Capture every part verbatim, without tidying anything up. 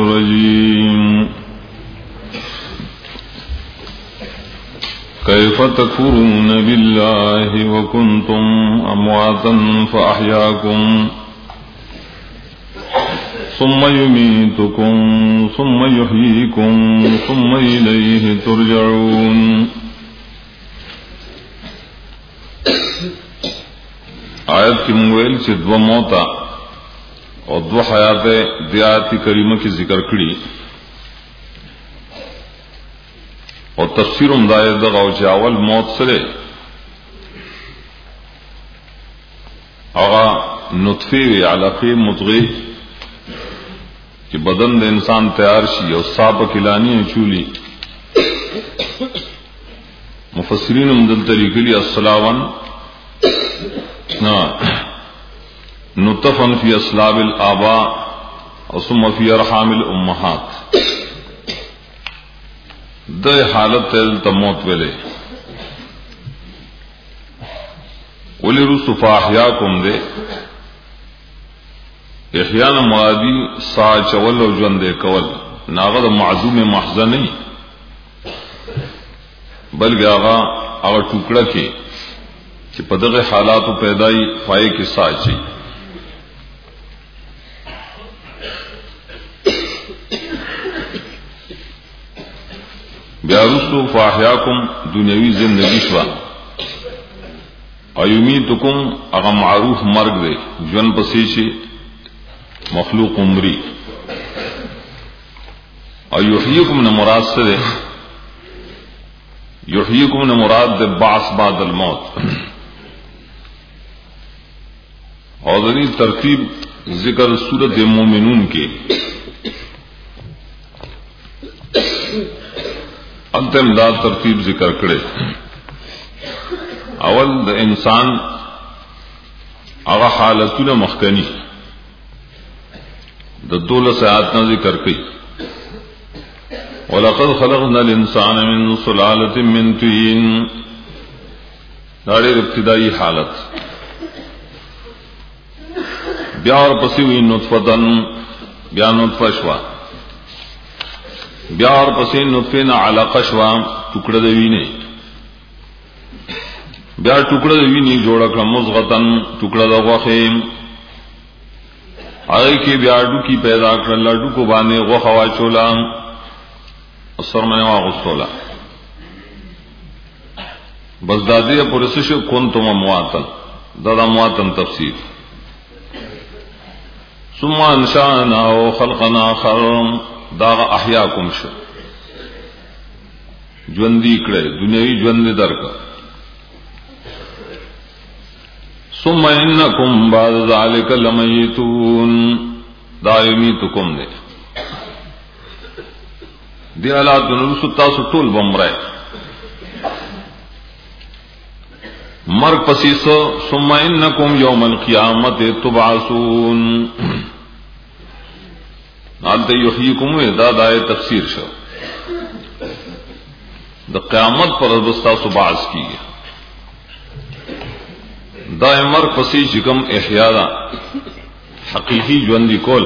الرجيم كيف تكفرون بالله وكنتم أمواتا فأحياكم ثم يميتكم ثم يحييكم ثم إليه ترجعون. آیت کی مویل سے دو موتا اور دو حیات دیاتی کریمہ کی ذکر کری اور تفسیر امدائے دغاو چاول موت سرے آغا نطفی وی علاقی مطغی کہ بدن دے انسان تیار شی اور صاحب کلانی چولی مفسرین امدل طریقی لی السلاون نطفن فی اسلاب الآباء ثم فی ارحام الامہات دے حالت تیل تموت ویلے ولی رسو فاحیاکم دے احیان مرادی سا چول و جوندے کول ناغد معزوم محض نہیں بلکہ آغا آغا ٹکڑا کے کہ پدغ حالات و پیدائی فائے کی سا چی بیارسو فاحیاکم دنیاوی زندگی شوا ایمیتکم اغا معروف مرگ دے جون پسیچی مخلوق عمری ایحییکم نمراد سے دے یحییکم نمراد دے بعث بعد الموت اور دنی ترتیب ذکر سورت مومنون کے انتم دا ترتیب ذکر کرے اول دا انسان اغا حالتون مخکنی دا دولس آیاتنا ذکر کی وَلَقَدْ خَلَقْنَا الْإِنسَانَ مِنْ صُلَالَةٍ مِّن طِينٍ داڑے ابتدائی حالت بیار پسی ہوئی نطفتن بیا نطفہ شوا بیار پسی نطفین علاقہ شوا ٹکڑا دوینے بیا ٹکڑا دوینے جوڑا کرا مضغتن ٹکڑا دا غوخیم آگئی کی بیاڈو کی پیدا کر لڈو کو بانے غوخوا چولا سرمایہ واغستولا بس دادی پرسش کنتم امواتن دادا امواتن تفسیر ثم انشانا وخلقنا آخر داغ احیاکم شو جوندی کڑے دنیاوی جوند درکا ثم انکم بعد ذالک لمیتون دائمیتکم دے دی علات نرسو تاسو طول بمرائے مرگ پسیسو ثم انکم یوم القیامت تبعثون نالتا یحییکم دا دائے تفسیر شو دا قیامت پر ازبستا سو بعث کی گیا دائے مرگ پسی چکم احیاء دا حقیقی جوندی کول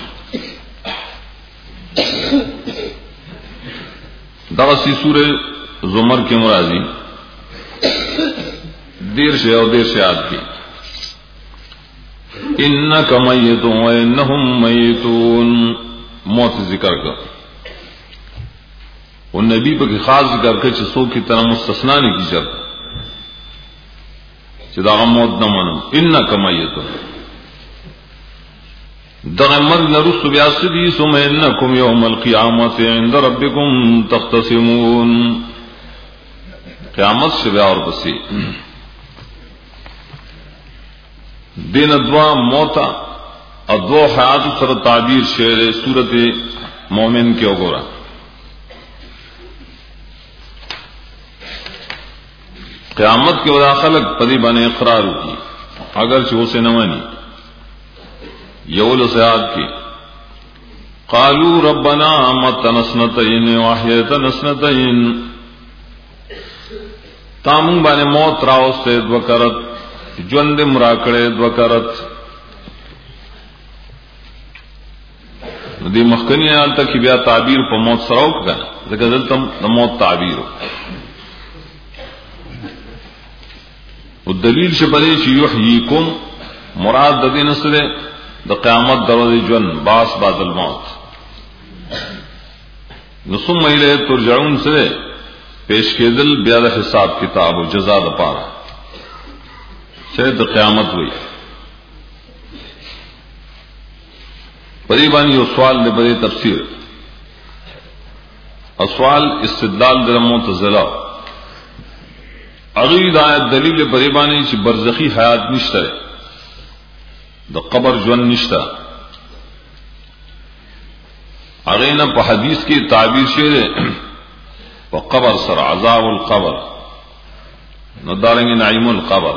دغسی سورہ زمر کے مرازی دیر سے اور دیر سے آد کی انکا میتون و انہم میتون موت ذکر کر وہ نبی پر خاص ذکر کر چسو کی طرح مستثنا نہیں کی شرط چدا موت نہ منو انکا میتون دغ مرگ نرس بیاسدی ثم انکم یوم القیامت عند ربکم تختصمون قیامت سے بیا اور بسی دین ادوا موتا ادو حیات سر تعبیر شعر صورت مومن کے اوگورا قیامت کے ودا خلق پدی بنے اقرار کی اگرچہ اسے نہ مانی یول سیاد کی قالوا ربنا امتنا سنتین واحیتنا سنتین تامن بانے موت راوستے دوکرت جوند مراکڑے دوکرت دې مخکنی حالت کې بیا تعبیر په موت سره وکړه ځکه دلته د موت تعبیر او دلیل شپدې چې یحییکم مراد د دې نسره د قیامت دروازې جون باس بعد الموت نو ثم الیه ترجعون سره پیش کېدل بیا د حساب کتاب او جزا د پاره چې د قیامت وي پدې باندې یو سوال دی په تفسیر او سوال استدلال د معتزله اغه دا دلیل پدې باندې چې برزخی حیات نشته د قبر ژوند نشته اغه نه په حدیث کې تعبیر شوی په قبر سره عذاب القبر نو دارنګ نعیم القبر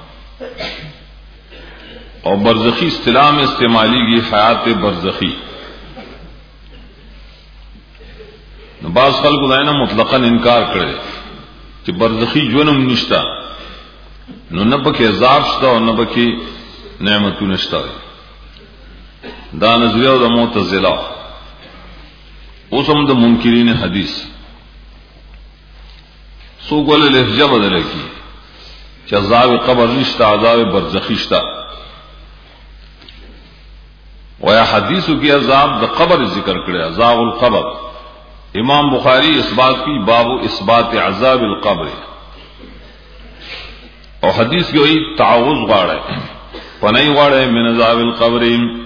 اور برزخی اصطلاح میں استعمالی گئی حیات برزخی بعض خلق دائنا مطلقاً انکار کرے کہ برزخی جونم نشتا نو نبکی عذاب شتا اور نبکی نعمتو نشتا دا نظریہ و دا معتزلہ اسم دا منکرین حدیث سو گولے لحجہ بدلے کی کہ عذاب قبر نشتا عذاب برزخی شتا ویا حدیثو کی عذاب د قبر ذکر کرے عذاب القبر امام بخاری اس بات کی باب اثبات عذاب القبر اور حدیث کی وہی تعوذ غاڑے پنائی غاڑے من عذاب القبر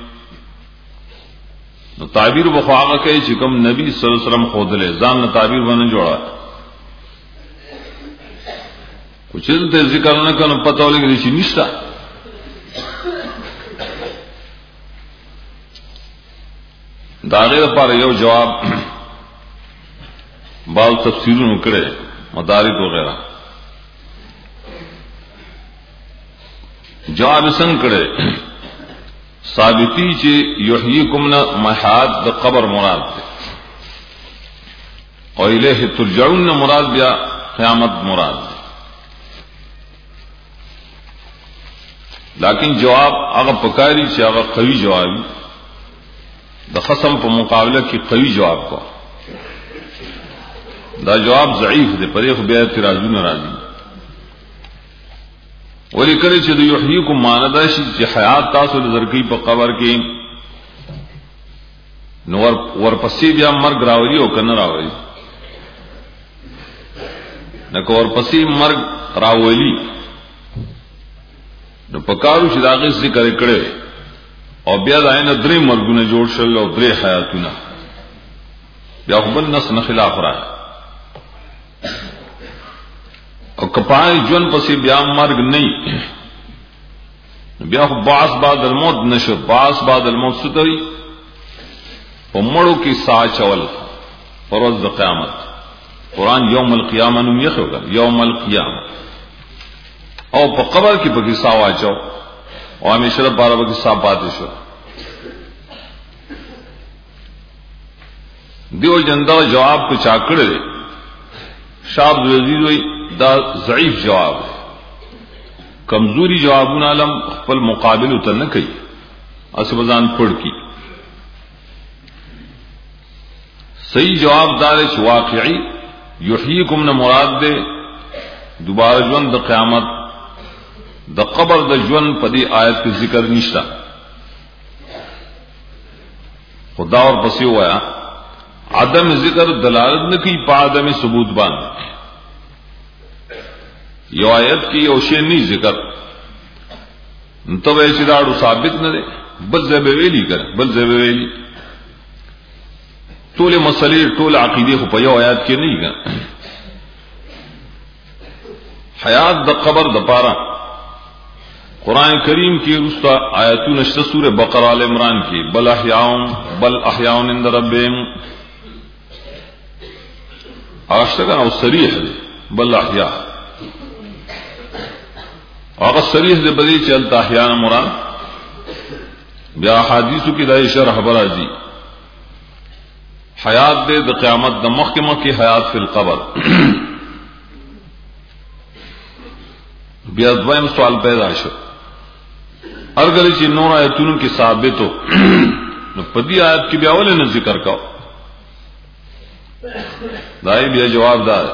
نو تعبیر بخواغه کوي چې کوم نبی صلی الله علیه وسلم خود له ځان نه تعبیر باندې جوړا کچھ ته ذکر نه کنه پته ولګی چې نشتا داغه لپاره یو جواب بعض تفسیرونو کړي مدارک وغیرہ جواب څنګه کړي ثابتی چې یحییکم محاد د قبر مراد ده او الیه ترجعون مراد بیا قیامت مراد ده لیکن جواب هغه پکاري چې هغه قوي جواب د خصم په مقابله کې قوي جواب کو دا جواب ضعیف دی پرې خو بیا اعتراضونه راځي ولی کله چې د یحییکم ماندا شي چې حیات تاسو د درګي په قبر کې نور ورپسې بیا مرګ راوړي او کنه راوړي نو ورپسې مرګ راوړي نو پکارو چې داغه ذکر کړي او بیا داینه درې مرګونه جوړ شل او درې حیاتونه بیا خپل نس نه خلاف را او کپای جون پسې بیا مرګ نه بیا خو باس بعد الموت نشو باس بعد الموت ستوي په مړو کې سا چول پروز د قیامت قران یوم القیامه نوم یې خوګه یوم القیامه او په قبر کې پکې سا واچو او همیشه بارا بکی صاحب پاتے شو دیو جندا جواب کو چاکڑ دے شاب عزیز ہوئی دا ضعیف جواب ہے کمزوری جوابون عالم خپل مقابل اتر نہ کئی اسبزان پڑ کی صحیح جواب دار چ واقعی یحییکم نہ مراد دے دوبارہ ژوند د قیامت د قبر د ژوند په دې آیت کې ذکر نشتا خدا اور پسې وایا عدم ذکر دلالت نه کوي په عدم ثبوت باندې یو آیت کې یو شی نه ذکر نو به چې دا ثابت نه دی بل ځای ویلي کړه بل ځای ویلي ټول مسلې ټول عقیده خو په یو آیت کې نه کړه حیات د قبر د پاره قرآن کریم کی رستا آیاتون اشتا سورہ بقرہ آل عمران کی بل احیاؤن بل احیاؤن اند ربیم آشتگان او صریح دے بل احیاء آغا صریح دے بدی چلتا احیاء مراد بیا حدیثو کی دائی شرح برازی حیات دے دا قیامت دا مخمہ کی حیات فی القبر بیا دوائم سوال پیدا شو ارگلی چی نور آیتونو کی ثابتو نو پدی آیت کی بیا ولې نه ذکر کاو دای بیا جواب دار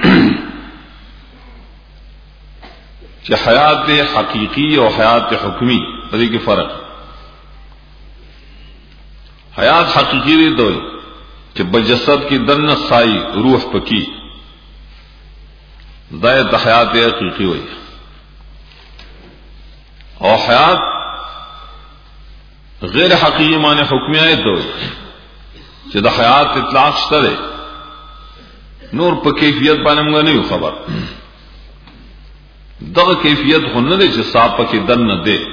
کہ حیات حقیقی اور حیات حکمی پدی کی فرق حیات حقیقی دی دو کہ بجسد کی دن سائی روح پکی دایت حیات حقیقی ہوئی اور حیات غیر حقیقی معنی حکمی آئے تو کہ دا حیات اطلاق شترے نور پا کیفیت بانمگا نہیں خبر دا کیفیت خون نہ دے چھ صاحب پا کی دن نہ دے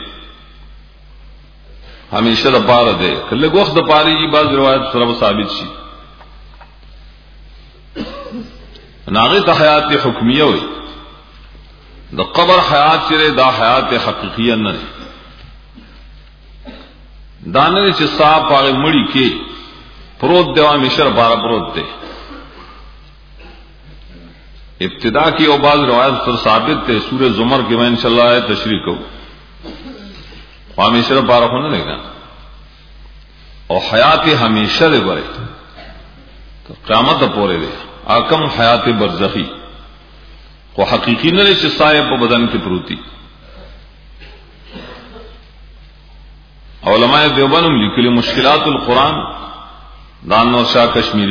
ہمیشہ دا پارا دے کلے گوخت دا پاری جی بعض روایت سرب ثابت شی ناغی تا حیات حکمیہ ہوئی دا قبر حیات چرے دا حیات حقیقیہ نہ دے دانے چھ صاحب پاگے مڑی کے پروت دے ہمیشہ دا پارا پروت دے ابتدا کی اور بعض روایت پر ثابت تھے سورہ زمر کے میں انشاءاللہ تشریح کروں ہمیشہ بارہ ہونے لگا اور حیات ہمیشہ دے برے تو قیامت پورے دے آکم حیات برزخی کو حقیقی نہ رہے سائے پہ بدن کی پروتی علماء دیوبند لکھلی مشکلات القرآن دان اور شاہ کشمیری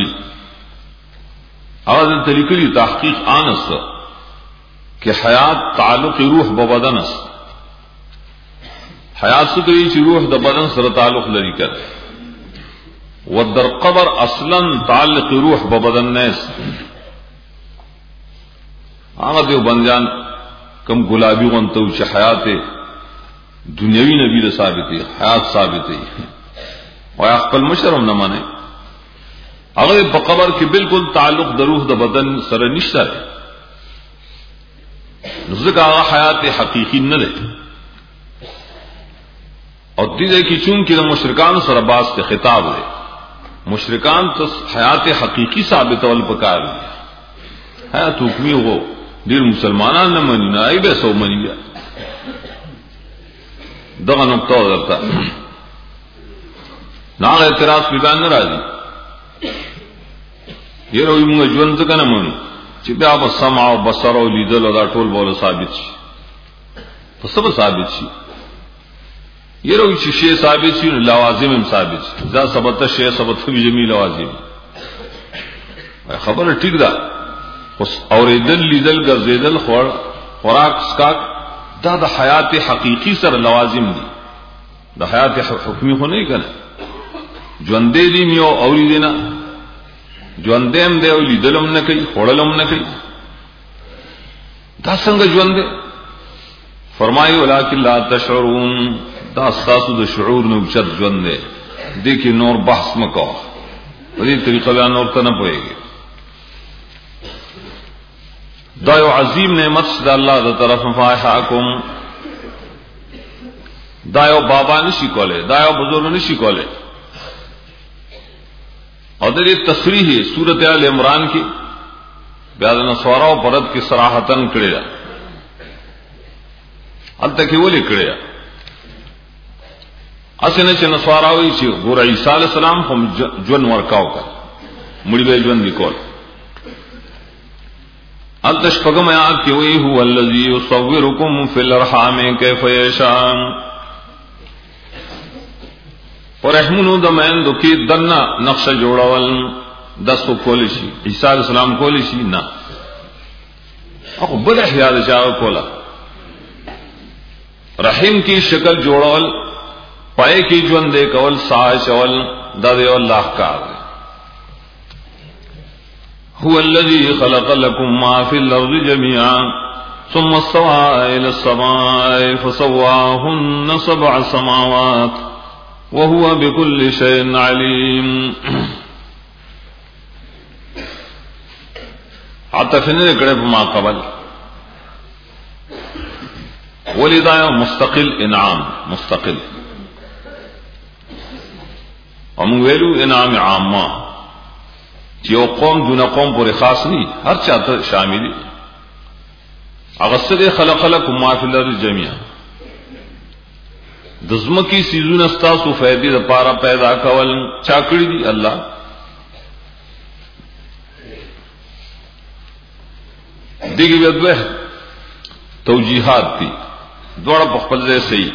آواز تلیکلی تحقیق آنس کہ حیات تعلق روح ببدن است حیات سکری چی روح دا بدن سر تعلق لری کر و در قبر اصلا تعلق روح ببدن نیست آغا دیو بندیان کم گلابی غنتو چی حیات دنیاوی نبی ثابتی حیات ثابتی و اخپل مشرم نمانے اگر بقبر کے بالکل تعلق دروح د بدن سر نشتا ہے نزدیک آغا حیات حقیقی نہ دے اور دیدے کی چونکہ مشرکان سر عباس کے خطاب دے مشرکان تو حیات حقیقی ثابت اول پکار دیا حیات حکمی ہو دیر مسلمانان نہ منی نہ آئی بے سو منی گیا دغا نقطہ ادرتا ناغ اعتراض پیدان نہ راضی یہ روی مونږ ژوند څنګه نه مونږ چې بیا په سمع او بصر او لیدل او دا ټول بوله ثابت شي په سبب ثابت شي یہ روی چې شی ثابت شي لوازم هم ثابت شي ذا ثبت شی ثبت فی جميع لوازم خبر ٹھیک ده اوس اوریدل لیدل ګرځیدل خور خوراک اسکاک دا د حیات حقیقی سره لوازم دي د حیات حکمی خو نه کنه ژوند دې میو اوریدنه ژوند دې دې لیدلم نه کوي خورلم نه کوي دا څنګه ژوند دې فرمایي ولکن لا تشعرون دا اساس د شعور نو چت ژوند دې دې کې نور بحث مکو په دې طریقه بیان اور ته نه پويږي دا یو عظیم نعمت د الله تعالی طرف فایحکم دا یو بابا نشي کوله دا یو بزرگ نشي کوله اور در یہ تصریح سورت آل عمران کی بیاد نصوارا و پرد کی صراحتاً کڑے جا ال تک وہ لے کڑے جا اسے چھ نصوارا ہوئی چھ گورا عیسیٰ علیہ السلام ہم جون ورکاو کا مڑی بے جون نکول ال تشفقم آیات کی ہوئی هو الذی یصورکم فی الارحام کیف یشاء اور رحمونو د میندو کې دنا نقشه جوړول دسو کولی شي عیسی علیہ السلام کولی شي نه او بل احیا د چا کولا رحم کی شکل جوړول پای کې ژوند دې کول سای چول د دې الله کار هو الذی خلق لكم ما فی الارض جميعا ثم استوى الى السماء فسواهن سبع سماوات وهو بكل شيء عليم عطفن نے کڑے ما قبل ولدا مستقل انعام مستقل ہم ویلو انعام عامہ جو قوم دون قوم پر خاص نہیں ہر چاہتا شامل اغسد خلق لكم ما في الارض جميعا دزمکی سیزون استاسو فیدی دا پارا پیدا کول چاکڑی دی اللہ. دیگی بیدوے توجیحات تی دوڑا پخپل دے سی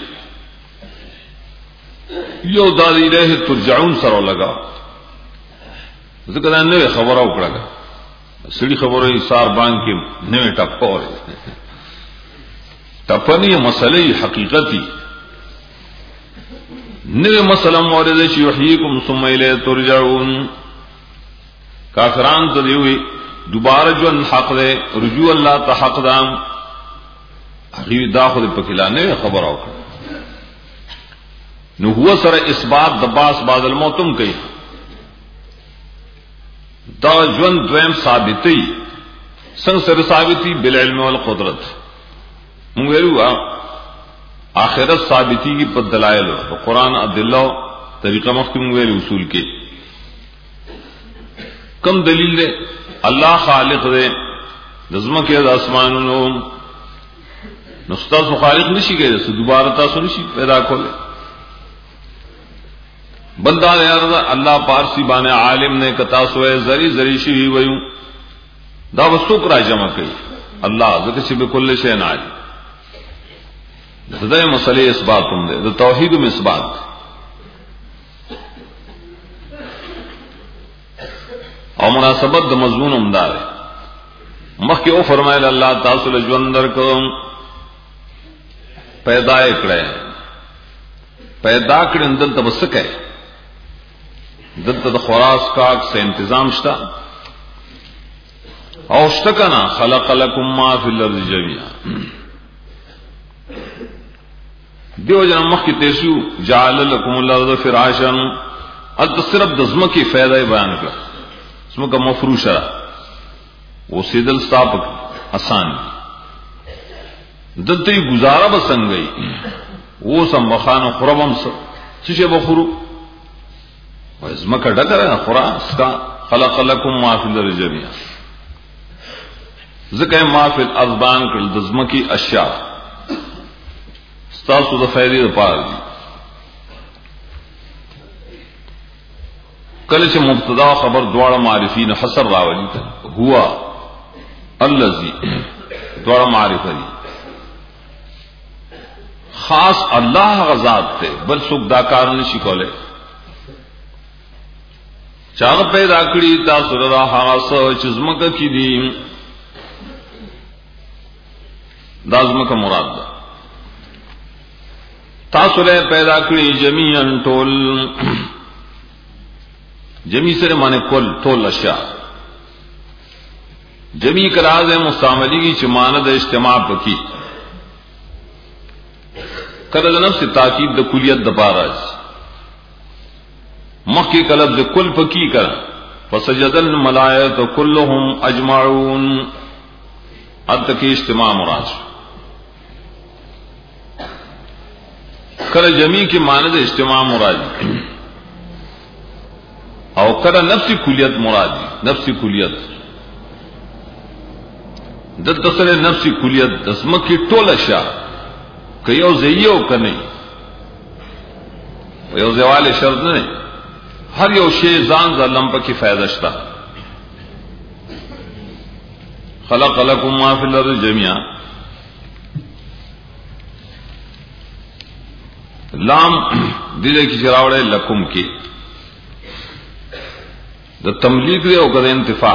یو دادی رہے ترجعون سرو لگا ذکر دا نوے خبر اوکڑا گا سڑی خبر ہوئی سار بانگ کے نوے ٹپا ہو رہے ٹپنی مسئلہ حقیقتی نوے مسئلہ مورد یحییکم ثم الیہ ترجعون. کافران تو دیوئی دوبارہ جو حق دے رجوع اللہ تا حق دام حقیقی داخل پکلا نوے خبر اوکڑا نو ہوا سر اثبات دباس بعد الموتم کئی دا جون دویم ثابتی سنگ سر ثابتی بالعلم والقدرت مونگویرو آخرت ثابتی کی پد دلائل قرآن عدلہ طریقہ مختی مونگویرو اصول کے کم دلیل دے اللہ خالق دے نظمہ کے دا اسمانونو نستاز و خالق نشی گئے دے دوبارہ تاسو نشی پیدا کھولے بندہ نے عرض اللہ پارسی بانے عالم نے کتا سوئے زری زری شوی ویوں دا وسوک را جمع کئی اللہ ذکر سے بکل شین عالی دا مسئلے اس بات ہم دے دا توحید میں اس بات اور مناسبت دا مضمون امدار ہے مخ کے او فرمائے اللہ تاثل جوندر کو پیدا اکڑے پیدا کڑے اندر تبسک ہے دلتا دا خوراس کاک سے انتظام شتا اوشتکنا خلق لکم ما فی الارض جميعا دیو جنا مخ کی تیسیو جعل لکم الارض فراشا التا صرف دزمہ کی فیدہ بیان کر اسمہ کا مفروش رہا وہ سیدل ستاپک آسان دلتا ہی گزارا بسنگ گئی وہ سم بخان خربم سر چشے بخورو ازمکہ ڈکر ہے خورا اس کا خلق لکم ما فی الارض جميعا ذکر ما فی الارض بان کر دزمکی اشیاء ستاسو دا فیدی دا پار دی کلچ مبتدا خبر دوارا معرفین حسر راولی تا ہوا اللذی دوارا معرفہ دی خاص اللہ غزات تے بل سک داکار نشی کولے چاغ پیدا کړی تاسو را هغه څه چې زمکه کې دي دا زمکه مراد ده تاسو له پیدا کړی جميعا ټول جمی سره معنی کل ټول اشیاء جمی کراز مستعملی کی چې معنی د اجتماع پکې کله د نفس تاکید د کلیت د بارز مخی کا لفظ کل پکی کر فسجد الملائکۃ کلهم اجمعون اب تک اجتماع مراد کر جمی کے معنی اجتماع مراد او کر نفسی کلیت مراد نفسی کلیت د تصل نفسی کلیت دسمک کی ټول اشیاء کيو زیو کني یو زوال شرط نه ہر یو شی ځان ځلم پکې فائدہ شتا خلق لكم ما في الارض جميعا لام دې کې چراوړې لکم کې د تملیک دی او د انتفاع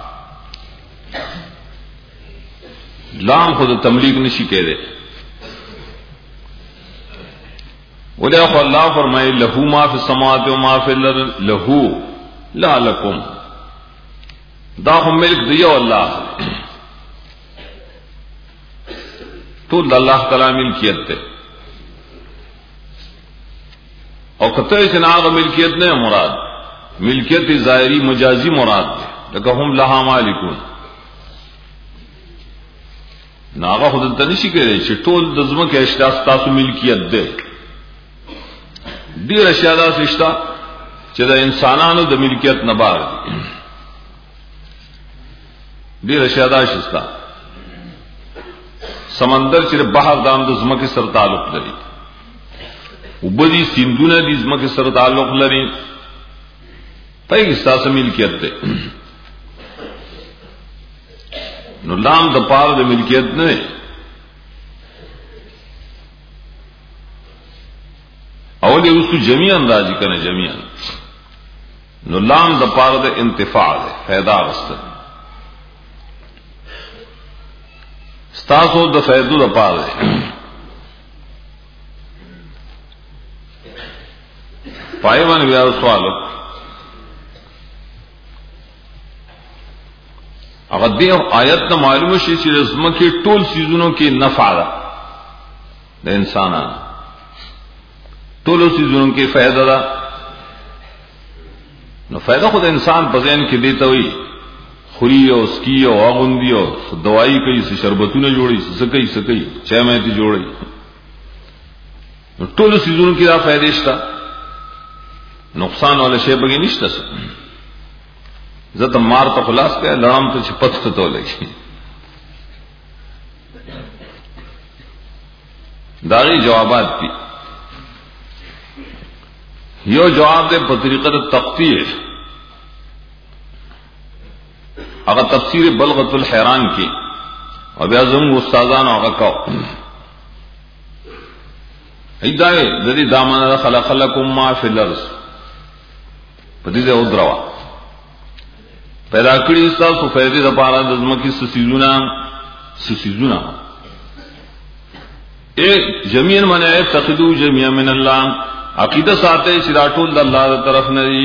لام خود تملیک نشي کېده ولہ اللہ فرمائے لہو ما فی السماوات و ما فی الارض لہو لا لکم دا ہم ملک دیو اللہ تو اللہ تعالی ملکیت تے اور قطعی چناغ ملکیت نہیں مراد ملکیت ظاہری مجازی مراد دے لیکن ہم لہا مالکون ناغا خود تنشی کرے چھٹول دزمہ کے اشتاس تاسو ملکیت دے دیر اشیاء دا سشتا چه دا انسانانو دا ملکیت نبار دی دیر اشیاء دا شستا سمندر چه بحر دام دا زمکی سر تعلق داری وبدي سیندونه دي زمکه سره تعلق لري پای استاسه ملکیت ده نو لام د پاره د ملکیت نه او دې اوس جميعا راځي کنه جميعا نو لام د پاره د انتفاع ده फायदा واست ستاسو د فائدو د پاره پای باندې بیا سوال اگر دې آیت ته معلومه شي چې زمکه ټول سيزونو کې نفع ده د انسانانو ټول سيزونو کې فائدہ ده نو فائدہ خود انسان په ذهن کې دیته وي خوري او سکی او اغوندي او دوايي کوي شربتونه جوړي څه کوي څه کوي چا مې دي جوړي نو ټول سيزونو کې دا فائدې شته نقصان ولا شی بګی نشته زته مار ته خلاص کړه لړم ته چپت ته لګي داغي جوابات دي یو جواب دے په طریقه د تقطیع هغه تفسیر بلغۃ الحیران کی او بیا زموږ استادانو هغه کو ایدای د دې دامن خلق لكم ما فی الارض په دې او دروا پیدا کړی تاسو فائدې د پاره د زمکه سسیزونه سسیزونه اے جميعا من اعتقدوا جميعا من الله عقیدہ ساته چې راټول د الله تر طرف نه دي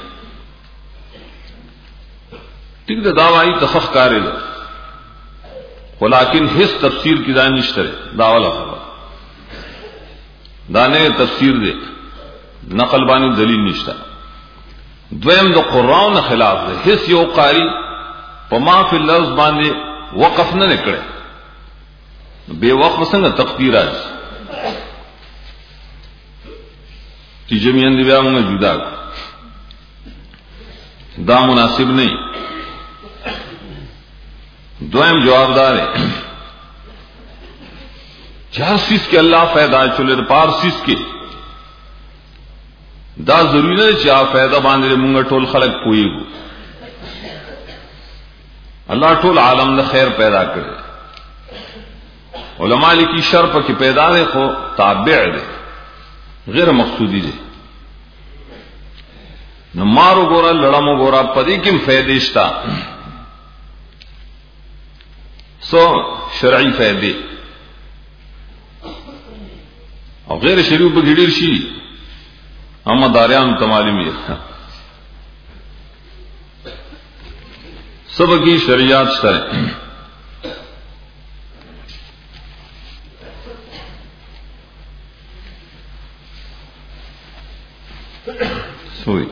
ټیک دا داوی تخخ کاری ده ولیکن هیڅ تفسیر کی ځان نشته دا ولا خبر دا نه تفسیر ده نقل باندې دلیل نشته دویم د قرآن خلاف ده هیڅ یو قاری په ما فی اللفظ باندې وقف نه نکړي بے وقف څنګه تقدیرات چې جميعا دی بیا موږ جدا دا مناسب نه دویم جوابدار ہے چار سیس کے اللہ فائدہ چلے پار سیس کے دا ضروری نه چې فائدہ باندې موږ ټول خلق کویږو الله ټول عالم له خیر پیدا کړي علماء لیکي شر په کې پیدا ده خو تابع ده غیر مقصودی ده نو مارو ګورا لړمو ګورا پدې کې فائدې شتا سو شرعي فائدې او غیر شرعي په ګډیر شي اما داریان تمالمی سب کی شریعت شتا ہے سوئی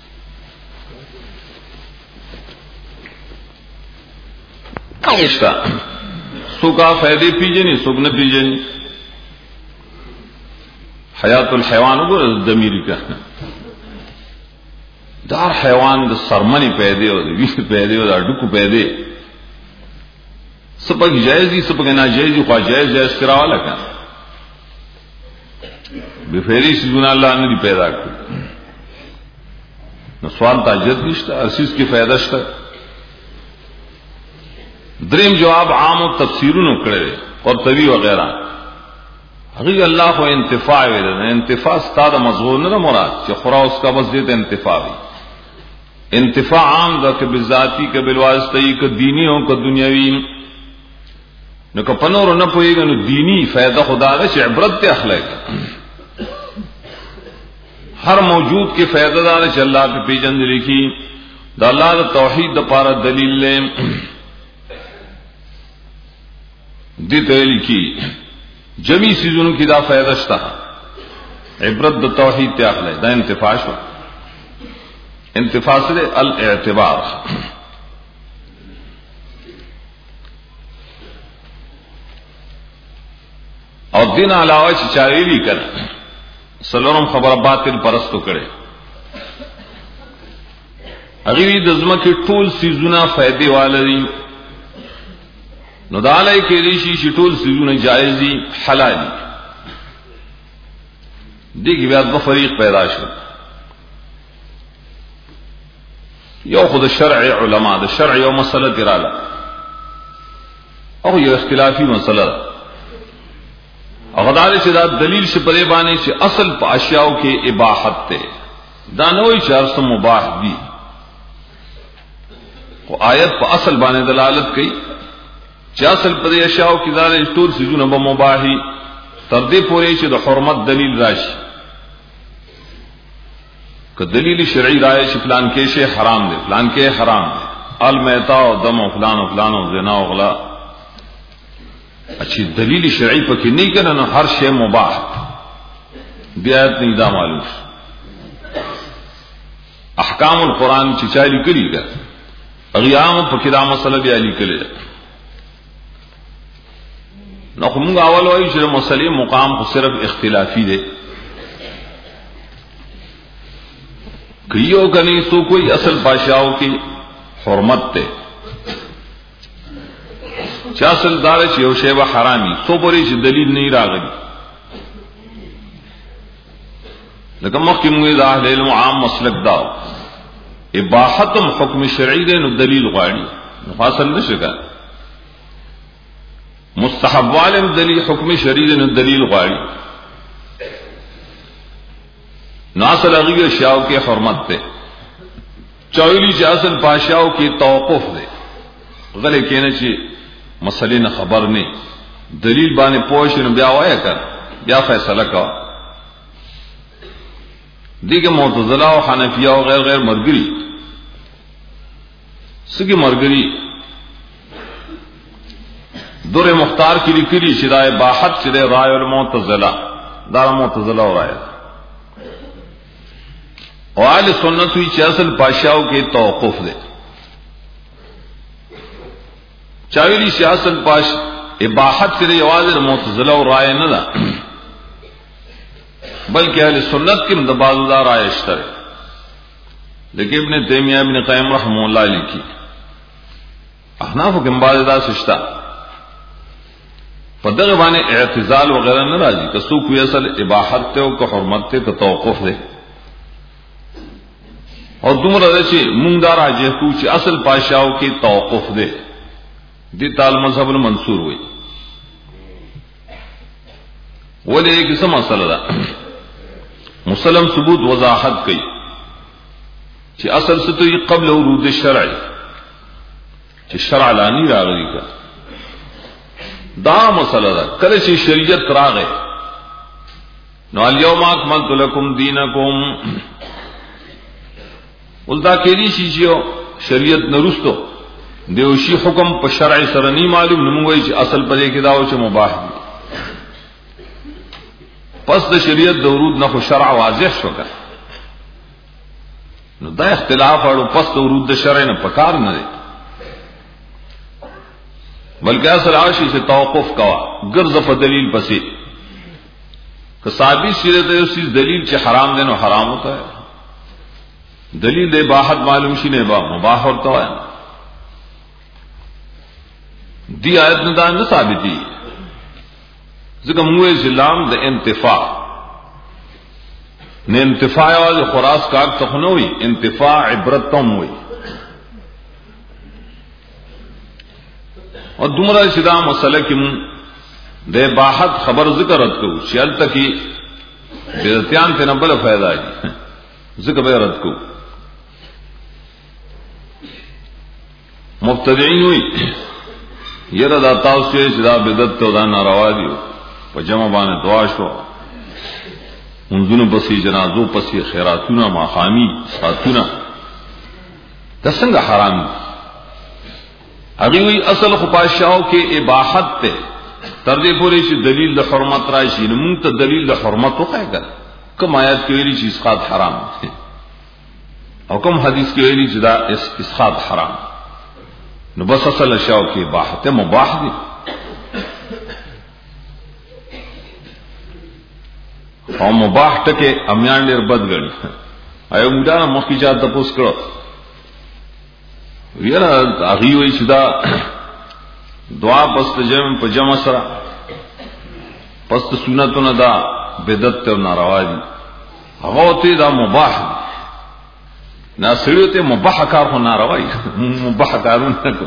سوکا فائدے پیجنی سوک نہ پیجنی حیات الحیوان وګور دمیری کا دار حیوان د سرمنی پیدا او د ویش پیدا او د ډکو پیدا سپک جایزی سپک ناجایز خو جایز جایز کراواله کا بفیری سيزونه الله نه دی پیدا کړ نو سوال تاجد نشته ارسیس کی فائدہ شته دریم جواب عام او تفسیرونو کړي قرطبی وغیرہ حقیقت اللہ کو انتفاع ویل انتفاع استاد مضمون نہ مراد کہ خورا اس کا بس دیتے انتفاع بھی انتفاع عام دا کہ بذاتی کہ بالواسطی کہ دینی ہو کہ دنیاوی نو کہ پنور نہ پوئے گا نو دینی فائدہ خدا ہے کہ عبرت تے اخلاق ہر موجود کے فائدہ دار ہے اللہ پہ پیجن لکھی دا اللہ دا توحید دا پارا دلیل لے دی دلیل کی جمی سیزونوں کی دا فائدہ شتا عبرت دا توحید تے اخلاق دا انتفاع شو انتفاع سے الاعتبار اور دین علاوہ چاوی بھی کر سلورم خبر باطل پرستو کرے اگری دزمہ کی ټول سیزونه فائدے والے نو دالای کې ریشي چې ټول سيزونه جایز دي حلال دي دیکھ بیا دو فریق پیدا شو یو خود شرع علماء د شرع یو مسئلہ تراله او یو اختلافی مسئلہ اغدار چې دا دلیل شي پرې باندې چې اصل په اشیاء کې اباحت ته دا نوې چار سم مباح دي او آیت په اصل باندې دلالت کوي چې اصل په اشیاء کې دا ټول سيزونه به مباحي تر دې پورې چې د حرمت دلیل راشي که دلیل شرعي راځي چې فلان کې شی حرام دی فلان کې حرام دی المیتا او دم او فلان او فلان او زنا او غلا اچھی دلیل شرعی پکې نه کړه نو هر شی مباح بیا نه دا معلوم احکام القرآن چې چا لیکلي ده اغیام پکې دا مسله بیا لیکلي ده نو موږ اول وایو چې مسلې مقام خو صرف اختلافي ده کيو کني سو کوئی اصل بادشاہو کی حرمت ته چا اصل دار چې یو شی به حرامي سو پوری چې دلیل نه راغلی لکه مخکې موږ د اهل علم عام مسلک دا اباحتم حکم شرعي ده نو دلیل غواړي نو فاصل نشګه مستحب عالم دلیل حکم شرعي ده نو دلیل غواړي نو اصل هغه اشیاء کې حرمت ده چویلی چې اصل پاشاو کې توقف ده غلې کینه چې مسئلے نہ خبر نہیں دلیل بانے پوش نو بیا وایا کر بیا فیصلہ کا دیگه معتزلہ و حنفیہ و غیر غیر مرگری سگی مرگری دور مختار کی لکری شدائے باحت شدائے رائے المعتزلہ دار معتزلہ و رائے و آل سنت ہوئی چھ اصل پاشاو کے توقف دے چاویلی سیاست پاش اباحت کرے آواز معتزلہ اور رائے نہ دا بلکہ اہل سنت کی مدبازدار رائے اشترے لیکن ابن تیمیہ ابن قیم رحمہ اللہ لکھی احناف کے مباددہ سشتا پدغ بانے اعتزال وغیرہ نہ راجی کسو کوئی اصل اباحت تے و کہ حرمت تے کہ توقف دے اور دم رضا چی مونگدار آجے کو چی اصل پاشاو کی توقف دے دی تال مذہب المنصور ہوئی وہ لے ایک اسم مسئلہ دا مسلم ثبوت وضاحت کی چی اصل سے تو یہ قبل ورود شرع چی شرع لانی راغلی کا دا مسئلہ دا کل چی شریعت راغے نو الیوم اکملت لکم دینکم ولدا کېدی شي چې شریعت نرستو دیوشي حکم په شرع سره نه معلوم نموي چې اصل پدې کې دا و چې مباح دي پس د شریعت د ورود نه خو شرع واضح شو کا نو دا اختلاف اړو پس د ورود د شرع نه پکار نه دي بلکې اصل عاشي سے توقف کوا ګرځ په دلیل پسې که ثابت شریعت یو چیز دلیل چې حرام دي نو حرام ہوتا ہے دلیل دے باحت معلوم شی نے با مباح ہوتا ہے دی آیت نے دا نہ ثابتی ذکر موے اسلام دے انتفاع نے انتفاع واز خراس کا تخنوئی انتفاع عبرتم ہوئی اور دمرا شدا مسئلہ کی دے باحت خبر ذکر رد کو چل تکی بیرتیان تے نبل فائدہ ہے ذکر بے رد کو مبتدعین ہوئی یہ ردا تاوسے جدا بدعت تو دا ناروا دی په جمع باندې دعا شو منځونو پسې جنازو پسې خیراتونه ماخامی ساتونه د څنګه حرام هغه وی اصل خپاشاو کې اباحت ته تر دې پورې چې دلیل د حرمت راشي نو موږ ته دلیل د حرمت وخایګل کوم آیات کې ویلي چې اسقاط حرام او کوم حدیث کې ویلي چې دا اسقاط حرام نو بس اصل اشیاء کې اباحت مباح دي او مباح ټکه امیان ډیر بد غړي ایو موږ مخکې چا تاسو کړو ویرا هغه وی چې دا دعا پس جمع په جمع سره پس سنتونه دا بدعت او ناروا دي هغه ته دا مباح نه سړیو ته مباح کار خو ناروا دي مباح کارونه کو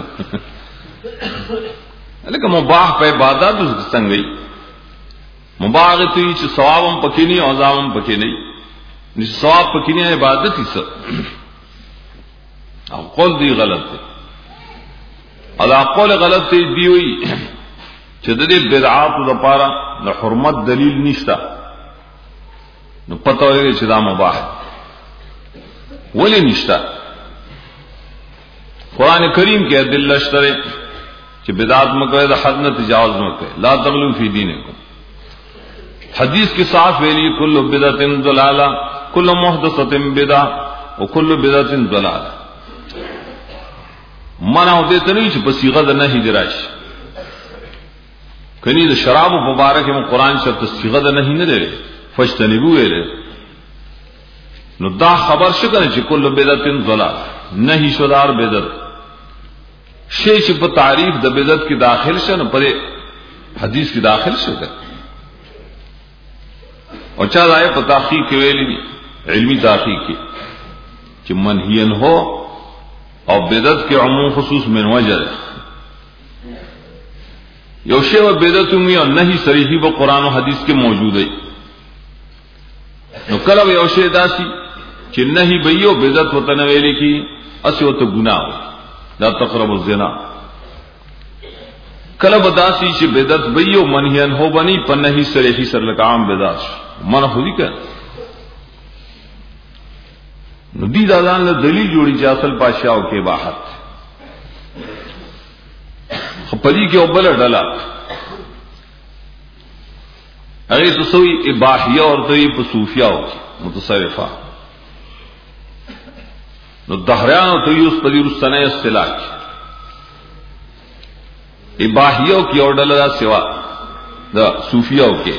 لکه مباح په عبادت څنګه مباح ته چې ثواب هم پکې نه او عذاب هم پکې نه ني ثواب پکې نه عبادت هي څه او قول دی غلط دی ادا قول غلط دی دی وی چې د دې بدعات لپاره د حرمت دلیل نشته نو پته وایي چې دا مباح ولی نشته قران کریم کې ادله شته چې بدعات مکه د حد نه تجاوز مکه لا تغلو فی دینکم حدیث کے صاف ویلی کل بدعت ضلالہ کل محدثۃ بدعہ وکل بدعت ضلالہ منع ہوتے نہیں چې په صيغه د نهي دراش کني د شراب مبارک میں قران شرط صيغه د نهي نه لري فاجتنبوا ویل نو دا خبر شکر چې کل بدعت ضلالہ نهي شدار بدعت شی چې په تعریف د بدعت کې داخل شنه پر حدیث کې داخل شوه اور چا دائے په تحقیق کې ویلي دي علمی تحقیق کې چې منهین هو او بدعت کې عموم خصوص من وجه یو شی و بدعت می او نهي صریحي په قران او حدیث کې موجود دی نو کله یو شی داسي چې نهي به یو بدعت وته نه ویلي کی اسو ته ګناه لا تقربوا الزنا کله بداسي چې بدعت به یو منهین هو بني په نهي صریحي سره لکام بدعت من خودی کړ نو دې دالان له دلیل جوړی چې اصل پاشاو کې باحت خپلی کې اوبل ډلا هغه تسوی اباحیه او دوی په صوفیاو متصرفه نو دهریان او دوی اوس په دې رسنه اصطلاح اباحیه کې اورډل دا سیوا دا صوفیاو کې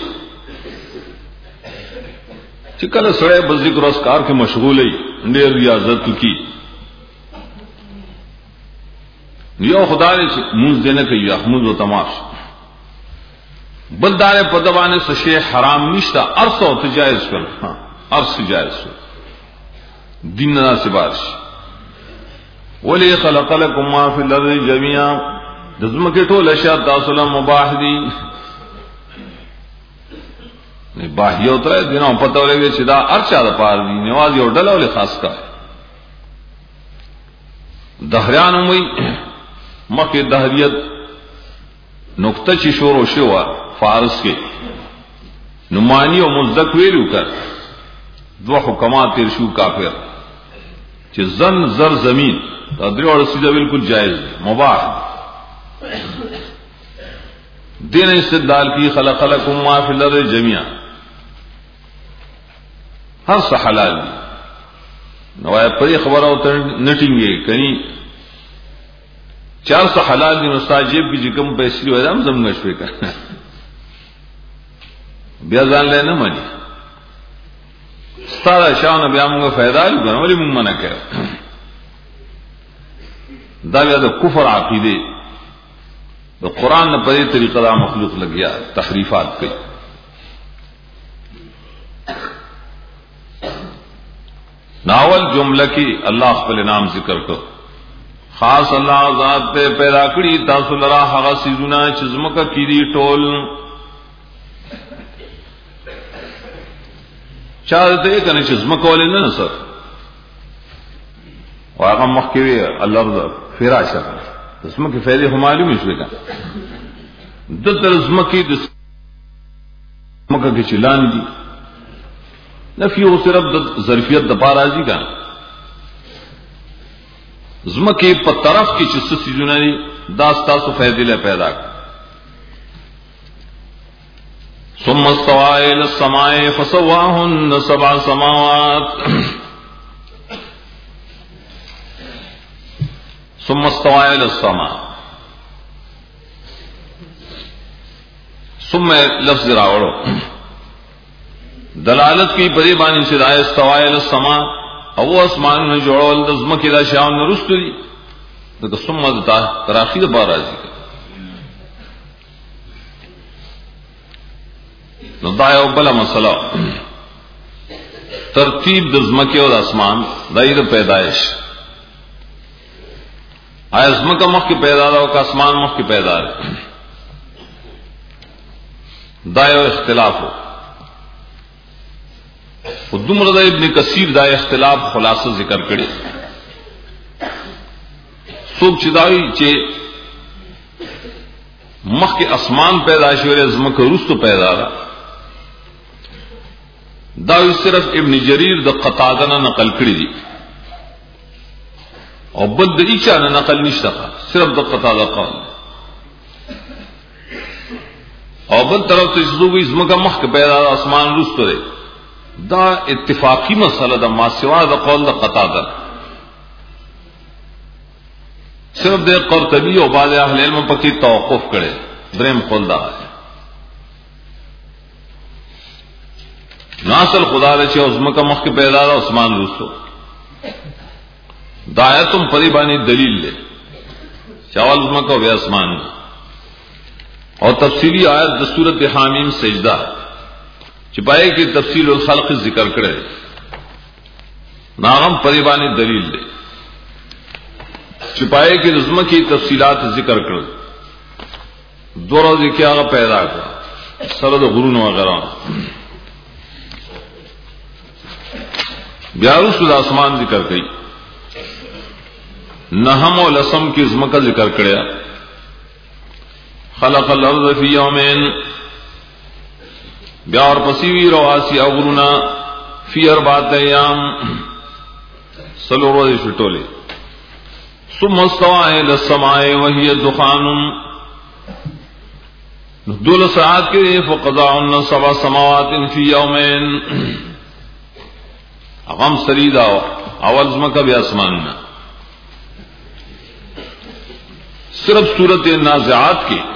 چې کله سره په ذکر او اسکار کې مشغول وي ډېر ریاضت کی یو خدای چې موږ دنه کوي احمد او تماش بلدار په دوانه څه شی حرام نشته ارسو تجایز کړ ها ارس جایز دین نه سبارش ولی خلق لكم ما فی الارض جميعا دزمکه ټول اشیاء تاسو له مباح دي نه باهیو تر دینه پته ولګي چې دا ارشا د پاره دي نواز یو ډلول خاص کا دهریان وي مکه دهریت نقطه چې شروع شو فارس کې نمانی او مزدک ویلو کړ دوه حکمات تیر شو کافر چې زن زر زمین دا درې ورسېده بالکل جائز مباح دین استدلال کی خلق لكم ما فی الارض جميعا هر څه حلال دي نو په خبره او نټینګي کني چار څه حلال دي نو ساجيب کی کوم پیسې وای هم زم نشوي کنه بیا ځان له نه مانی ستاره شاو بیا موږ فائدہ لګو ولی موږ منع کړو دا بیا د کفر عقیده د قران په دې طریقه دا مخلوق لګیا تحریفات کوي ناول جمله کې الله خپل نام ذکر کو خاص الله ذات ته پیدا کړی تاسو لرا هغه سيزونه چې زمکه کې دي ټول چا دې کنه چې زمکه ولې نه نصر واغه مخکې الله فراشه زمکه فعلی هم معلومه شوې کا د تر زمکه د زمکه کې چلان دي نفي او صرف د ظرفیت د پارازي کا زمکه په طرف کې چې څه سيزونه دي دا ستاسو فائدې له پیدا ثم استوى الى السماء فسواهن سبع سماوات ثم استوى الى السماء ثم لفظ راوړو دلالت کی پدې باندې چې دا استوى الى السماء او اسمان نه جوړول د زمکه دا شاو نه رستو دي د ثم د تراخی د بار راځي نو دا یو بل مسله ترتیب د زمکه او د اسمان دای د پیدائش آیا زمکه مخ کی پیدا ده او که اسمان مخ کی پیدا ده دا یو اختلاف ہو خودم رضا ابن کثیر دا اختلاف خلاصہ ذکر کړي سوک چداوی چې مخ کی اسمان پیدا شوی زمکه رستو پیدا ده دا صرف ابن جریر د قتاده نه نقل کړی دي او بل د ایچا نه نقل نشته صرف د قتاده قول او بل طرف ته زوی زمکه مخ کی پیدا ده اسمان رستو ده دا اتفاقی مسئلہ دا ما سوا دا قول دا قتاده صرف دے قرطبی و بعض اہل علم پکی توقف کرے دریم قول دا ہے ناصل خدا رچے عظمہ کا مخ کے پیدا دا عثمان روسو دا آیتم پریبانی دلیل لے چاول عظمہ کا وی عثمان اور تفصیلی آیت دا سورت حامیم سجدہ چپائے کی تفصیل الخلق ذکر کرے ناغم پریبانی دلیل دے چپائے کی رزم کی تفصیلات ذکر کرے دو روزی کیا پیدا کر سرد غرون وغیرہ بیاروس آسمان ذکر گئی نہم و لسم کی رزم کا ذکر کرے خلق الارض فی یومین بیا اور پسیوی رواسی اغرنا فی اربعۃ ایام سلو روز شٹولے ثم استوى الى السماء وهي دخان دول ساعات کے فقضاء سبع سماوات فی یومین اغم سریدا اول زمکہ بیا اسمان میں صرف سورۃ النازعات کی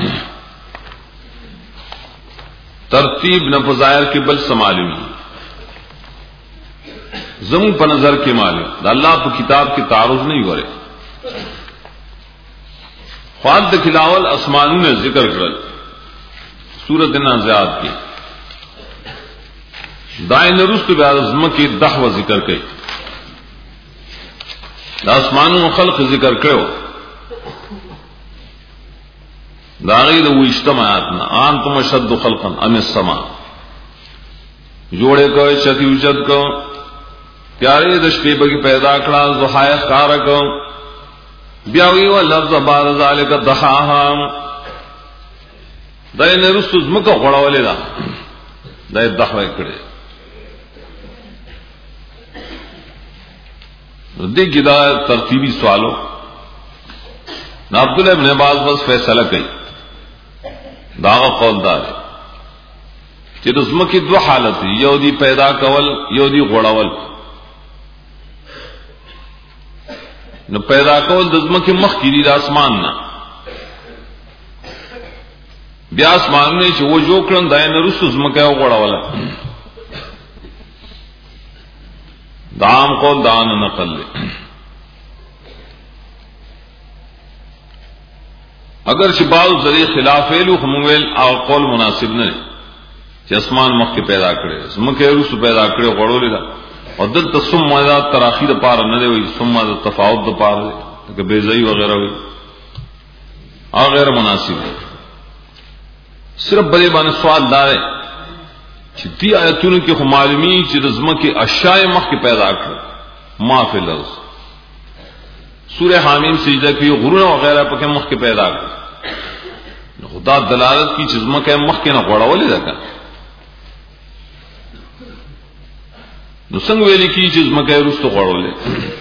ترتیب نہ فظاہر کے بل سمالوی زمون پر نظر کے معلوم اللہ تو کتاب کی تعارض نہیں ہو رہے خواد کلاول اسمانوں نے ذکر کر سورت نازعات کی دائیں نرست بعضم کی دحو ذکر کئی اسمانوں خلق ذکر کرو داغید وہ اجتماعاتنا انتم اشد خلقا ام السماء جوڑے کو شتی وجد کو پیارے دشپے بگی پیدا کڑا زحائے خار کو بیاوی و لفظ بعد ذالک دحاہا دائن رسوز مکہ غڑا ولی دا دائن دحوے کڑے دیکھ گی دا ترتیبی سوالو نا عبداللہ ابن عباس بس فیصلہ کئی داغا قول دار کہ رزم کی دو حالت یو دی پیدا کول یو دی غڑاول نو پیدا کول رزم کی مخ کی دی آسمان نا بیا آسمان نے چھ وہ جو کرن دائن رس رزم کا غڑاول دام قول دان نقل لے اگر شباؤ ذریع خلاف ایلو خمویل او قول مناسب نہ کہ اسمان مخ کے پیدا کرے زمکے روس پیدا کرے غڑو لیدا اور دل تسم ماذا تراخیر پار نہ دے ہوئی ثم ماذا تفاوت پار دے کہ بے زئی وغیرہ ہوئی آ غیر مناسب ہے صرف بڑے بانے سوال دار ہے چھتی آیتوں کی معلومی چھ زمکے اشیاء مخ کے پیدا کرے ما فی الارض سورہ حامیم سجدہ کی غرون وغیرہ پکے مخ کے پیدا کرے خدا دلالت کی چزمہ کہ مخ کے نہ غوڑا ولی رکھا نسنگ ویلی کی چزمہ کہ رستو غوڑا ولی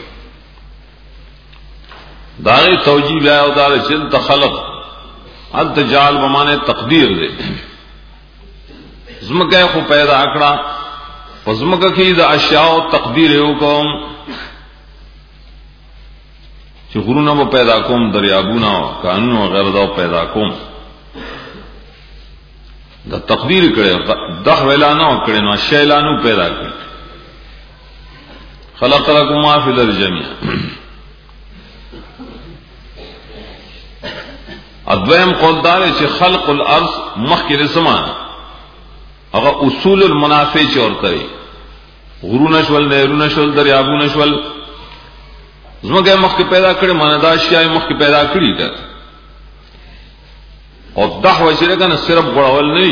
داغی توجیب آیا و دار چل تخلق انت جال بمانے تقدیر دے زمکہ خو پیدا اکڑا فزمکہ کی دا اشیاء و تقدیر ہے کم چھ غرونا با پیدا کم دریابونا قانون وغیرہ دا پیدا کم دا تقدیر کرے دخ ویلانو کرے نو شیلانو پیدا کرے خلق لکم ما فی الارض جميعا ادویم قول دار چھ خلق الارض مخ کی رسمان هغه اصول المنافع چورته غرونه شول نهرونه شول دریابونه شول زموږه مخکې پیدا کړي مندا شیای مخکې پیدا کړي ده او دعوه چې کنه صرف غړول نه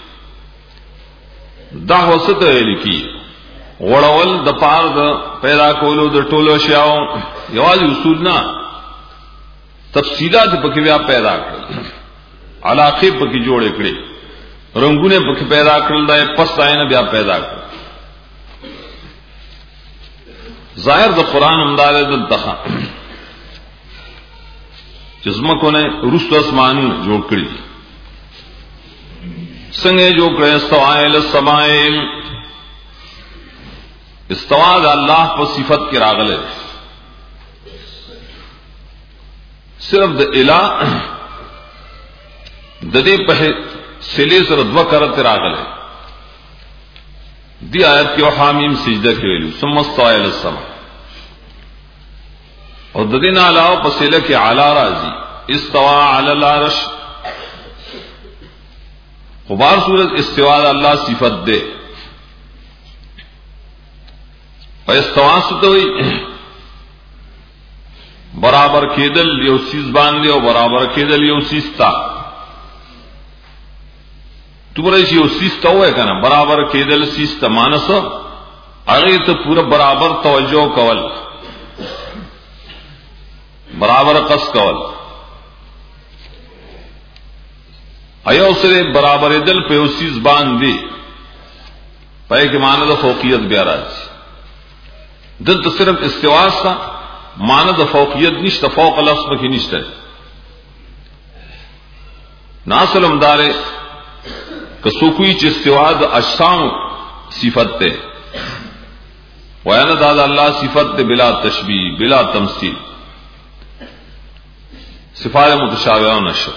دعوه ست لیکي غړول د پار د پیدا کولو د ټولو شیاو یوازې اصول نه تفصیلات پکې بیا پیدا کړل علاقه پکې جوړ کړي رنگونه پکې پیدا کړل دا پس آینه بیا پیدا کړ ظاهر د قران امدار د دغه جسمه کو نه رست اسمانو جوړ کړی څنګه جوړ کړی استوائل السمائل استوا د الله په صفت کې راغله صرف د الہ د دې په سلی سره دوا کرت راغله دی آیت کې حامیم سجده کې ویلو ثم استوى الى السماء او د دې نه علاوه په سله کې اعلی راځي استوى على العرش خبر صورت استوا د الله صفت ده او استوا ستوي برابر کېدل یو چیز باندې او برابر کېدل یو چیز تا تمہارے یو سیستا ہوئے کنا برابر کېدل سیستا مانس هغه ته پورا برابر توجه کول برابر قص کول ایو سره برابر دل په یو سیس باندې پای کې معنی د فوقیت بیا راځي دلته صرف استوا سا معنی د فوقیت نشته فوق لفظ کې نشته ناسلم داره کسو کوئی چې استوا د اجسام صفت ده وینا دا الله صفت ده بلا تشبیه بلا تمثيل صفات متشابهه نشو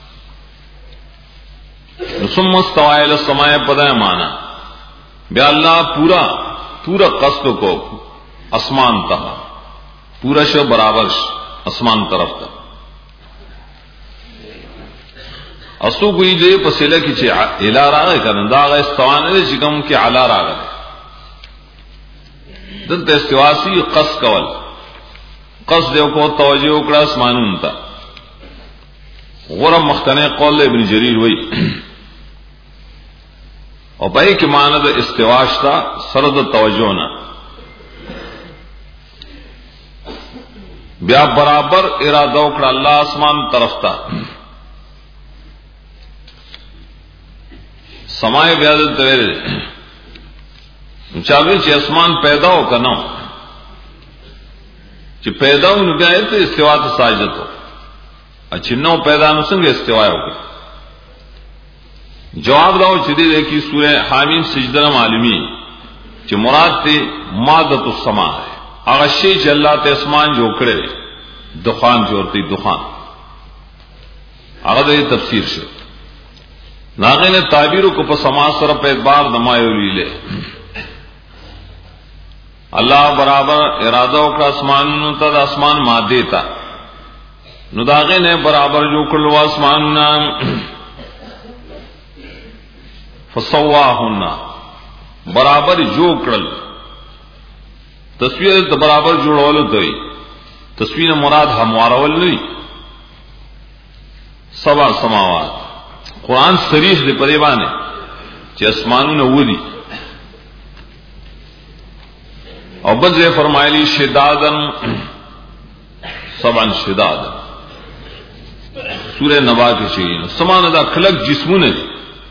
ثم استوى الى السماء پدای معنا بیا الله پورا پورا قصد کو اسمان تک پورا شو برابر اسمان طرف تک اسو کوئی دې په سله کې چې اله راغی کنه دا غي استوانه چې کوم کې اعلی راغی دلته استواسی قص کول قص دې کو توجه وکړه اسمانون ته غره مختنه قول ابن جریر وای او پای کې معنی د استواش تا سره د توجه نه بیا برابر اراده وکړه الله اسمان طرف ته سماع بیادت دویرے چاہوے چی اسمان پیدا ہو کنو چی پیدا ہو نگاہے تو استوا تا ساجدت ہو اچھی نو پیدا نو سنگ استوا ہو گئی جواب داو چی دے دیکھی سورہ حامیم سجدہ معلومی چی مراد تے مادت السما ہے اغشی چی اللہ تے اسمان جو کرے دخان جوڑتی دخان اغدر یہ تفسیر شد ناغے نے تعبیروں کو پس سما سر پہ اعتبار دمایولی لے اللہ برابر ارادہ کا اسمان تا دا اسمان مادے تا نو داغے نے برابر جو کلو اسمان نام فسواہن برابر جو کل تصویر تا برابر جوڑولو توئی تصویر مراد ہموارول نہیں سبع سماوات قرآن صریح دے پریبانے چی اسمانو نوودی اور بجے فرمائلی شدادن سبعن شدادن سورہ نبا کے شیئن سمان دا کلک جسمون دی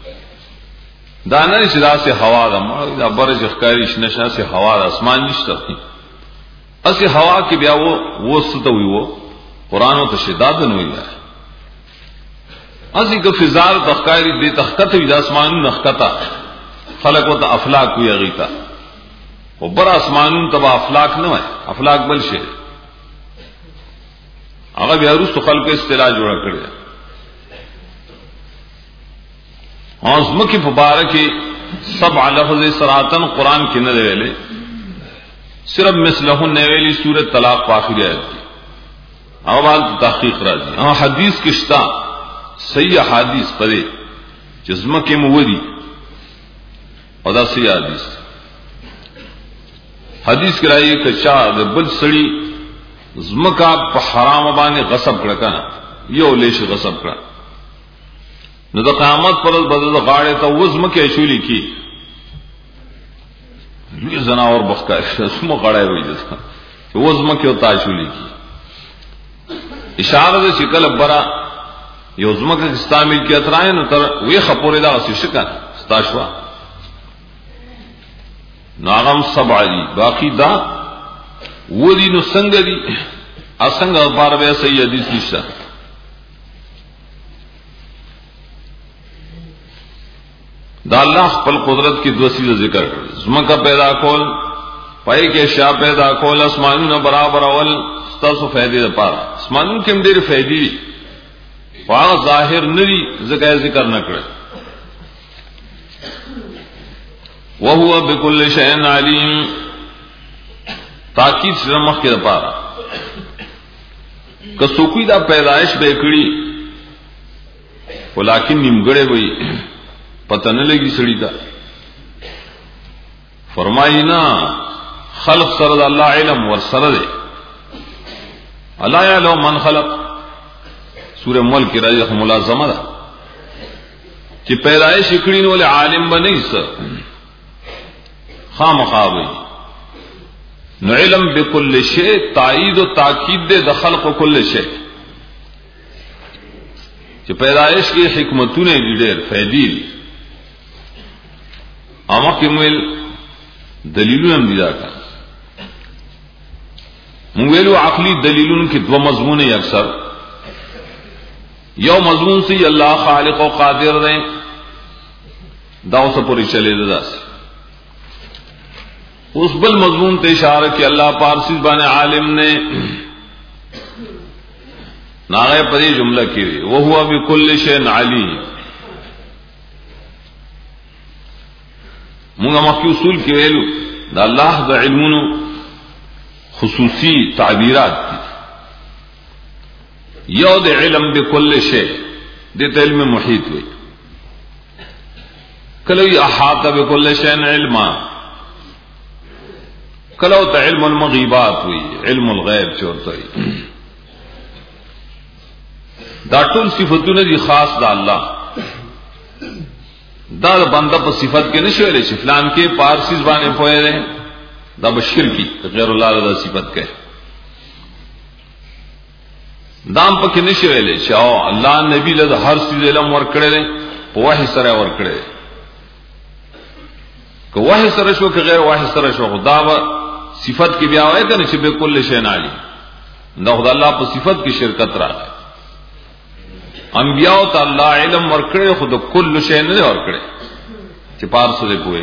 دانا شدا سے ہوا دا دا برج اخکاری شنشا سے ہوا دا اسمان نشتا اسی ہوا کی بیا وہ وہ ستوئی وہ قرآنو تا شدادن ہوئی ہے اسی که فضال تخکاری دی تخکت وی دا اسمانون اخکتا خلق و تا افلاک وی اغیتا و برا اسمانون تبا افلاک نو ہے افلاک بل شے اگر بیاروس تو خلق اصطلاح جوڑا کرے ازمکی مبارکی سبع لفظ سراتن قرآن کی نہ ویلے صرف مثلہن ویلی سورۃ طلاق آخری آیت کی اول تحقیق راځي ہاں حدیث کشتا صحیح حدیث پدے جسمہ کے موری اور دا سی حدیث حدیث کرائی کہ چا د بل سړی زمکا په حرام باندې غصب کړه کنه یو لیش غصب کړه نو د قیامت پر ورځ بدل غاړه ته وزمکه شولې کی لوی زناور بخکا سمو غړای وې ده چې وزمکه او تا شولې کی اشاره د شکل برا یو زمکه استعمال کی اترای نو تر وی خپورې دا وسې شکا استاشوا ناغم سبع دی باقی دا ودی نو څنګه دی اسنګ بار به صحیح حدیث نشته دا الله خپل قدرت کی دو چیزیں ذکر کړل زمکه پیدا کول پای کې شا پیدا کول اسمانونو برابر اول تاسو فائدې لپاره اسمانونو کې ډېر فائدې دي واغ ظاهر ندي ذکر ذکر نه کړل وهو بكل شيء عليم تاکید سره مخ کې لپاره که څوک دا پیدائش به کړی ولکن نیمګړې وي پتہ نه لګي سړی دا فرماینا خلق سره د الله علم ور سره دی الله یعلم من خلق سورہ ملک راځي ملازمه ده چې پیدائش کړي نو له عالم بنئ س خامخاوي نو علم بكل شيء تایید او تاکید دے د خلق کل شيء چې پیدائش کې حکمتونه دي ډېر فائدې اما کومل دلیلونه هم دي دا کا مونږ ویلو عقلی دلیلونو کې دوه مضمون یې اکثر یو مضمون سي الله خالق او قادر دی دا اوس پوری چلے داس اس بل مضمون ته اشاره کې الله پارسی باندې عالم نے ناغه پدې جمله کې او هو بكل شيء عليم موږ مخکې اصول کې ویلو دا الله د علمونو خصوصي تعبیرات دي یو د علم بكل شيء د علم محیط وي کله یې احاطه بكل شيء علما کله ته علم المغیبات وي علم الغیب چورته وي دا ټول صفاتونه دي خاص د الله دا بنده په صفت کې نشي ویلې چې فلان کې پارسی باندې پوهه ده دا بشیر کی غیر الله دا صفت کې دام پکې نشي ویلې چې او الله نبی له هر څه علم ورکړي ده په وحي سره ورکړي که وحي سره شو که غیر وحي سره شو خدا به صفت کې بیا وایي کنه چې به کل شی علی دا خدای الله په صفت کې شرکت راغی انبیاء ته الله علم ورکړي خود کل شی نه ورکړي چې پارسو دې کوی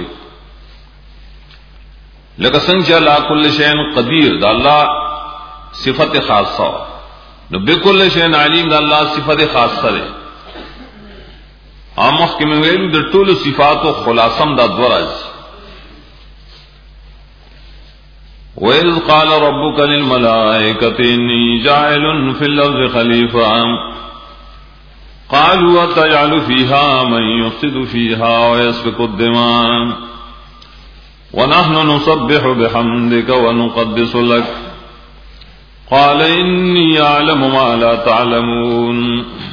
لکه څنګه چې الله کل شی قدیر دا الله صفت خاصه نو بكل شی علیم دا الله صفت خاصه ده امخ کې مې ویل د ټولو صفاتو خلاصم دا دورز وَإِذْ قَالَ رَبُّكَ لِلْمَلَائِكَةِ إِنِّي جَاعِلٌ فِي الْأَرْضِ خَلِيفَةً قَالُوا أَتَجْعَلُ فِيهَا مَن يُفْسِدُ فِيهَا وَيَسْفِكُ الدِّمَاءَ وَنَحْنُ نُسَبِّحُ بِحَمْدِكَ وَنُقَدِّسُ لَكَ قَالَ إِنِّي أَعْلَمُ مَا لَا تَعْلَمُونَ